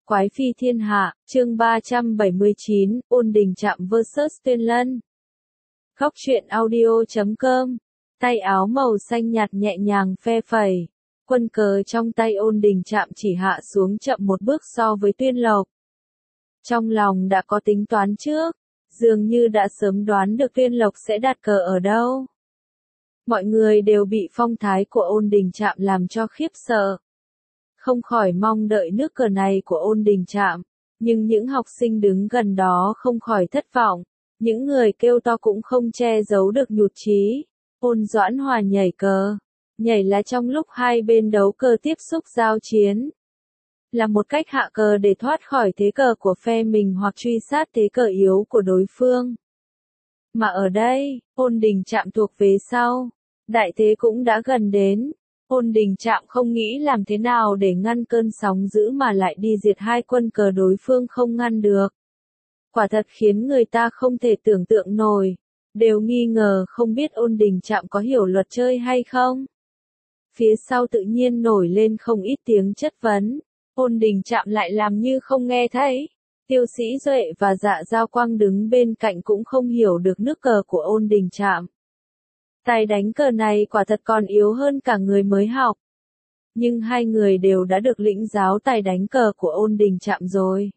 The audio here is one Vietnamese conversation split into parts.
Quái phi thiên hạ, chương 379, Ôn Đình Trạm vs Tuyên Lân. Góc truyện audio.com. Tay áo màu xanh nhạt nhẹ nhàng phe phẩy. Quân cờ trong tay Ôn Đình Trạm chỉ hạ xuống chậm một bước so với Tuyên Lộc. Trong lòng đã có tính toán trước, dường như đã sớm đoán được Tuyên Lộc sẽ đặt cờ ở đâu. Mọi người đều bị phong thái của Ôn Đình Trạm làm cho khiếp sợ. Không khỏi mong đợi nước cờ này của Ôn Đình Trạm, nhưng những học sinh đứng gần đó không khỏi thất vọng, những người kêu to cũng không che giấu được nhụt chí. Ôn Doãn Hòa nhảy cờ, nhảy lá trong lúc hai bên đấu cờ tiếp xúc giao chiến. Là một cách hạ cờ để thoát khỏi thế cờ của phe mình hoặc truy sát thế cờ yếu của đối phương. Mà ở đây, Ôn Đình Trạm thuộc về sau, đại thế cũng đã gần đến. Ôn Đình Trạm không nghĩ làm thế nào để ngăn cơn sóng dữ mà lại đi diệt hai quân cờ đối phương không ngăn được. Quả thật khiến người ta không thể tưởng tượng nổi, đều nghi ngờ không biết Ôn Đình Trạm có hiểu luật chơi hay không. Phía sau tự nhiên nổi lên không ít tiếng chất vấn, Ôn Đình Trạm lại làm như không nghe thấy. Tiêu Sĩ Duệ và Dạ Giao Quang đứng bên cạnh cũng không hiểu được nước cờ của Ôn Đình Trạm. Tài đánh cờ này quả thật còn yếu hơn cả người mới học. Nhưng hai người đều đã được lĩnh giáo tài đánh cờ của Ôn Đình Trạm rồi.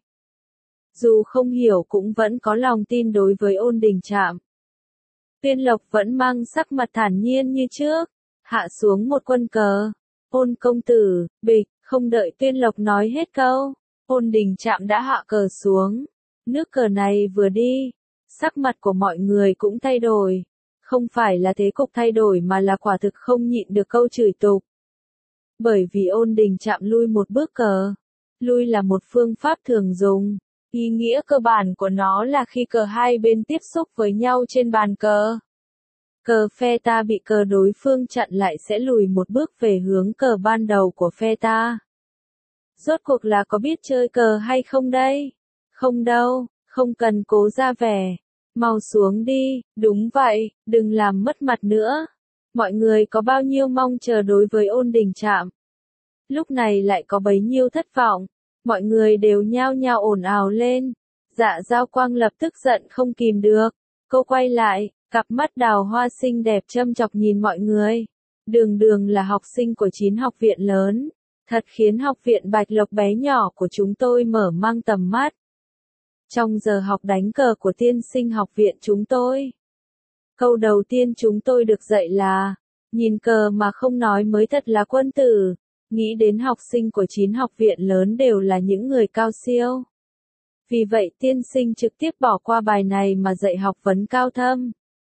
Dù không hiểu cũng vẫn có lòng tin đối với Ôn Đình Trạm. Tuyên Lộc vẫn mang sắc mặt thản nhiên như trước, hạ xuống một quân cờ. Ôn công tử, bịch, không đợi Tuyên Lộc nói hết câu, Ôn Đình Trạm đã hạ cờ xuống. Nước cờ này vừa đi, sắc mặt của mọi người cũng thay đổi. Không phải là thế cục thay đổi mà là quả thực không nhịn được câu chửi tục. Bởi vì Ôn Đình Trạm lui một bước cờ. Lui là một phương pháp thường dùng. Ý nghĩa cơ bản của nó là khi cờ hai bên tiếp xúc với nhau trên bàn cờ. Cờ phe ta bị cờ đối phương chặn lại sẽ lùi một bước về hướng cờ ban đầu của phe ta. Rốt cuộc là có biết chơi cờ hay không đây? Không đâu, không cần cố ra vẻ. Mau xuống đi, đúng vậy, đừng làm mất mặt nữa. Mọi người có bao nhiêu mong chờ đối với Ôn Đình Trạm. Lúc này lại có bấy nhiêu thất vọng. Mọi người đều nhao nhao ồn ào lên. Dạ Giao Quang lập tức giận không kìm được. Cô quay lại, cặp mắt đào hoa xinh đẹp châm chọc nhìn mọi người. Đường Đường là học sinh của 9 học viện lớn. Thật khiến học viện Bạch Lộc bé nhỏ của chúng tôi mở mang tầm mắt. Trong giờ học đánh cờ của tiên sinh học viện chúng tôi, câu đầu tiên chúng tôi được dạy là, nhìn cờ mà không nói mới thật là quân tử. Nghĩ đến học sinh của 9 học viện lớn đều là những người cao siêu. Vì vậy tiên sinh trực tiếp bỏ qua bài này mà dạy học vấn cao thâm.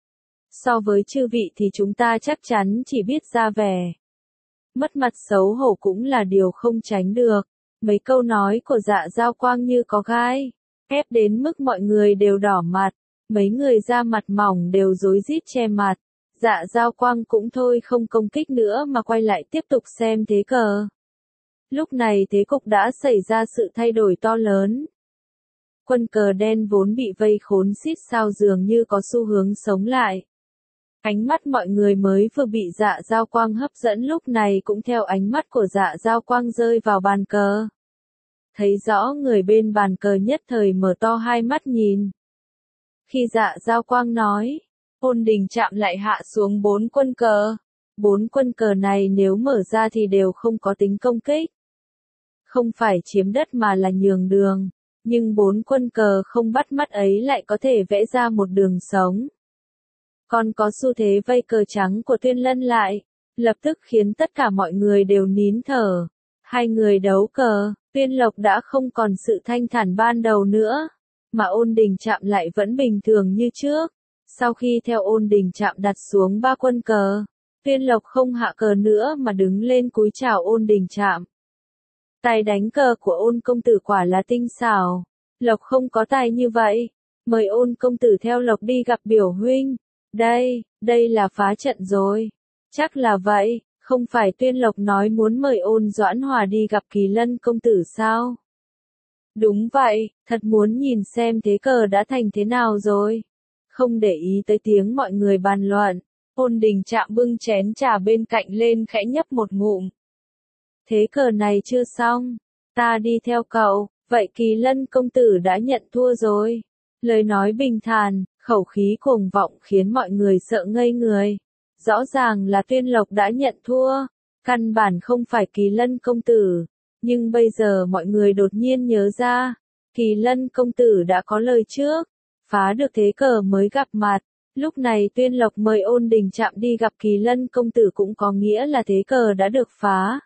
So với chư vị thì chúng ta chắc chắn chỉ biết ra vẻ. Mất mặt xấu hổ cũng là điều không tránh được. Mấy câu nói của Dạ Giao Quang như có gai, ép đến mức mọi người đều đỏ mặt, mấy người da mặt mỏng đều rối rít che mặt. Dạ Giao Quang cũng thôi không công kích nữa mà quay lại tiếp tục xem thế cờ. Lúc này thế cục đã xảy ra sự thay đổi to lớn. Quân cờ đen vốn bị vây khốn xít sao dường như có xu hướng sống lại. Ánh mắt mọi người mới vừa bị Dạ Giao Quang hấp dẫn lúc này cũng theo ánh mắt của Dạ Giao Quang rơi vào bàn cờ. Thấy rõ người bên bàn cờ nhất thời mở to hai mắt nhìn. Khi Dạ Giao Quang nói, Ôn Đình Trạm lại hạ xuống 4 quân cờ. 4 quân cờ này nếu mở ra thì đều không có tính công kích. Không phải chiếm đất mà là nhường đường. Nhưng 4 quân cờ không bắt mắt ấy lại có thể vẽ ra một đường sống. Còn có xu thế vây cờ trắng của Tuyên Lân lại, lập tức khiến tất cả mọi người đều nín thở. Hai người đấu cờ, Tuyên Lộc đã không còn sự thanh thản ban đầu nữa, mà Ôn Đình Trạm lại vẫn bình thường như trước. Sau khi theo Ôn Đình Trạm đặt xuống 3 quân cờ, Tuyên Lộc không hạ cờ nữa mà đứng lên cúi chào Ôn Đình Trạm. Tài đánh cờ của Ôn công tử quả là tinh xảo, Lộc không có tài như vậy, mời Ôn công tử theo Lộc đi gặp biểu huynh. Đây là phá trận rồi. Chắc là vậy, không phải Tuyên Lộc nói muốn mời Ôn Doãn Hòa đi gặp Kỳ Lân công tử sao? Đúng vậy, thật muốn nhìn xem thế cờ đã thành thế nào rồi. Không để ý tới tiếng mọi người bàn luận, Ôn Đình Trạm bưng chén trà bên cạnh lên khẽ nhấp một ngụm. Thế cờ này chưa xong, ta đi theo cậu, Vậy Kỳ Lân công tử đã nhận thua rồi. Lời nói bình thản, khẩu khí cuồng vọng khiến mọi người sợ ngây người. Rõ ràng là Tuyên Lộc đã nhận thua, căn bản không phải Kỳ Lân công tử. Nhưng bây giờ mọi người đột nhiên nhớ ra, Kỳ Lân công tử đã có lời trước, phá được thế cờ mới gặp mặt. Lúc này Tuyên Lộc mời Ôn Đình Trạm đi gặp Kỳ Lân công tử cũng có nghĩa là thế cờ đã được phá.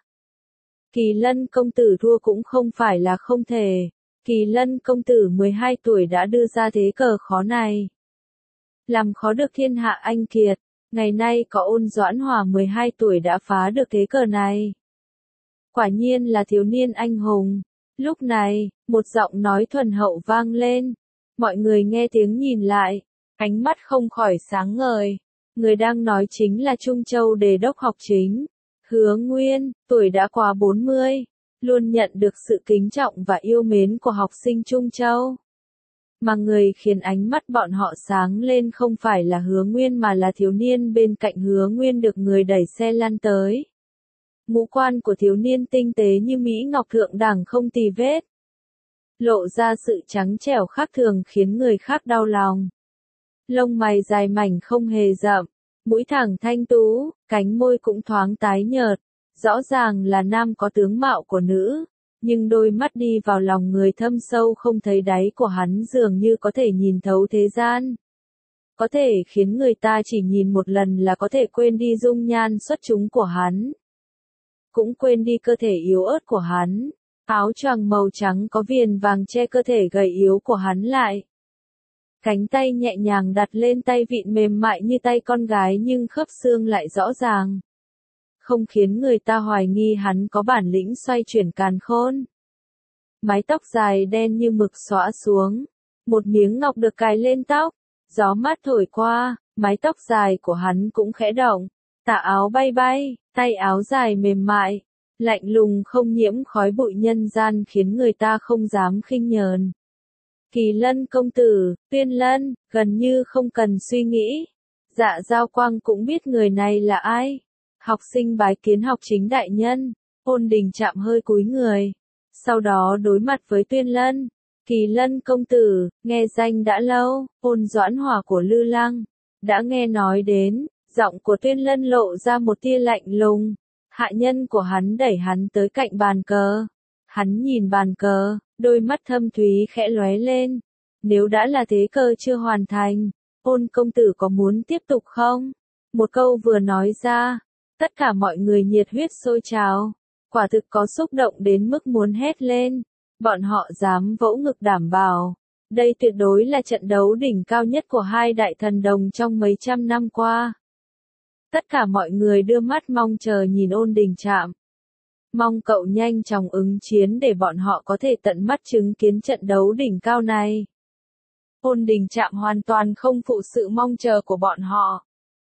Kỳ Lân công tử thua cũng không phải là không thể. Kỳ Lân công tử 12 tuổi đã đưa ra thế cờ khó này. Làm khó được thiên hạ anh kiệt, ngày nay có Ôn Doãn Hòa 12 tuổi đã phá được thế cờ này. Quả nhiên là thiếu niên anh hùng. Lúc này, một giọng nói thuần hậu vang lên. Mọi người nghe tiếng nhìn lại, ánh mắt không khỏi sáng ngời. Người đang nói chính là Trung Châu Đề đốc học chính. Hứa Nguyên, tuổi đã qua 40, luôn nhận được sự kính trọng và yêu mến của học sinh Trung Châu. Mà người khiến ánh mắt bọn họ sáng lên không phải là Hứa Nguyên mà là thiếu niên bên cạnh Hứa Nguyên được người đẩy xe lăn tới. Ngũ quan của thiếu niên tinh tế như Mỹ Ngọc thượng đẳng không tì vết. Lộ ra sự trắng trẻo khác thường khiến người khác đau lòng. Lông mày dài mảnh không hề rậm, mũi thẳng thanh tú, cánh môi cũng thoáng tái nhợt. Rõ ràng là nam có tướng mạo của nữ, nhưng đôi mắt đi vào lòng người thâm sâu không thấy đáy của hắn dường như có thể nhìn thấu thế gian. Có thể khiến người ta chỉ nhìn một lần là có thể quên đi dung nhan xuất chúng của hắn. Cũng quên đi cơ thể yếu ớt của hắn. Áo choàng màu trắng có viền vàng che cơ thể gầy yếu của hắn lại. Cánh tay nhẹ nhàng đặt lên tay vịn mềm mại như tay con gái nhưng khớp xương lại rõ ràng. Không khiến người ta hoài nghi hắn có bản lĩnh xoay chuyển càn khôn. Mái tóc dài đen như mực xõa xuống. Một miếng ngọc được cài lên tóc. Gió mát thổi qua, mái tóc dài của hắn cũng khẽ động. Tà áo bay bay, tay áo dài mềm mại. Lạnh lùng không nhiễm khói bụi nhân gian khiến người ta không dám khinh nhờn. Kỳ Lân công tử, Tuyên Lân, gần như không cần suy nghĩ. Dạ Giao Quang cũng biết người này là ai. Học sinh bái kiến học chính đại nhân. Ôn Đình Trạm hơi cúi người. Sau đó đối mặt với Tuyên Lân. Kỳ Lân công tử, nghe danh đã lâu, Ôn Doãn Hòa của Lư Lăng. Đã nghe nói đến, giọng của Tuyên Lân lộ ra một tia lạnh lùng. Hạ nhân của hắn đẩy hắn tới cạnh bàn cờ. Hắn nhìn bàn cờ, đôi mắt thâm thúy khẽ lóe lên. Nếu đã là thế cờ chưa hoàn thành, Ôn công tử có muốn tiếp tục không? Một câu vừa nói ra, tất cả mọi người nhiệt huyết sôi trào. Quả thực có xúc động đến mức muốn hét lên. Bọn họ dám vỗ ngực đảm bảo. Đây tuyệt đối là trận đấu đỉnh cao nhất của hai đại thần đồng trong mấy trăm năm qua. Tất cả mọi người đưa mắt mong chờ nhìn Ôn Đình Trạm. Mong cậu nhanh chóng ứng chiến để bọn họ có thể tận mắt chứng kiến trận đấu đỉnh cao này. Ôn Đình Trạm hoàn toàn không phụ sự mong chờ của bọn họ.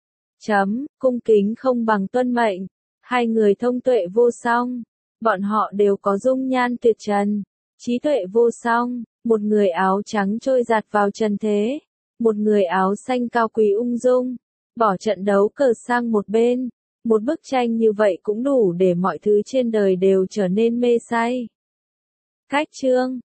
Cung kính không bằng tuân mệnh. Hai người thông tuệ vô song. Bọn họ đều có dung nhan tuyệt trần. Trí tuệ vô song. Một người áo trắng trôi giạt vào trần thế. Một người áo xanh cao quý ung dung. Bỏ trận đấu cờ sang một bên. Một bức tranh như vậy cũng đủ để mọi thứ trên đời đều trở nên mê say. Cách chương